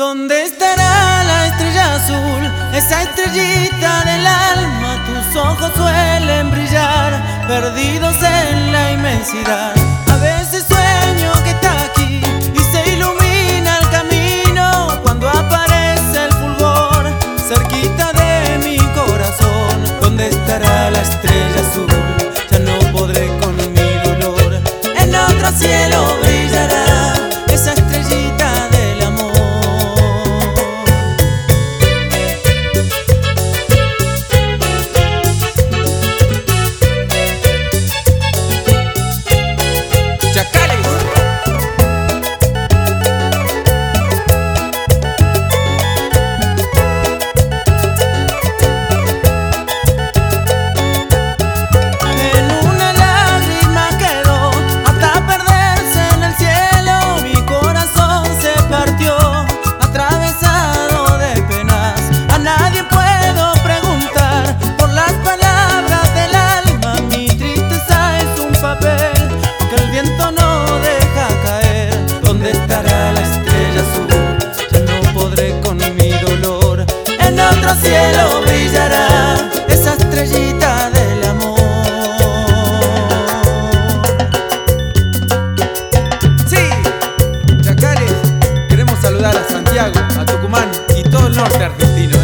¿Dónde estará la estrella azul? Esa estrellita del alma. Tus ojos suelen brillar, perdidos en la inmensidad. A veces sueño que está aquí y se ilumina el camino cuando aparece el fulgor cerquita de mi corazón. ¿Dónde estará la estrella azul? Ya no podré con mi dolor. En otro cielo brillará esa estrellita del amor. Chacales. En una lágrima quedó hasta perderse en el cielo. Mi corazón se partió, atravesado de penas. A nadie puedo preguntar por las palabras del alma. Mi tristeza es un papel que el viento no deja caer. ¿Dónde estará la estrella azul? Ya no podré con mi dolor. En otro cielo brillará esa estrellita del amor. Sí, Chacales, queremos saludar a Santiago, a Tucumán y todo el norte argentino.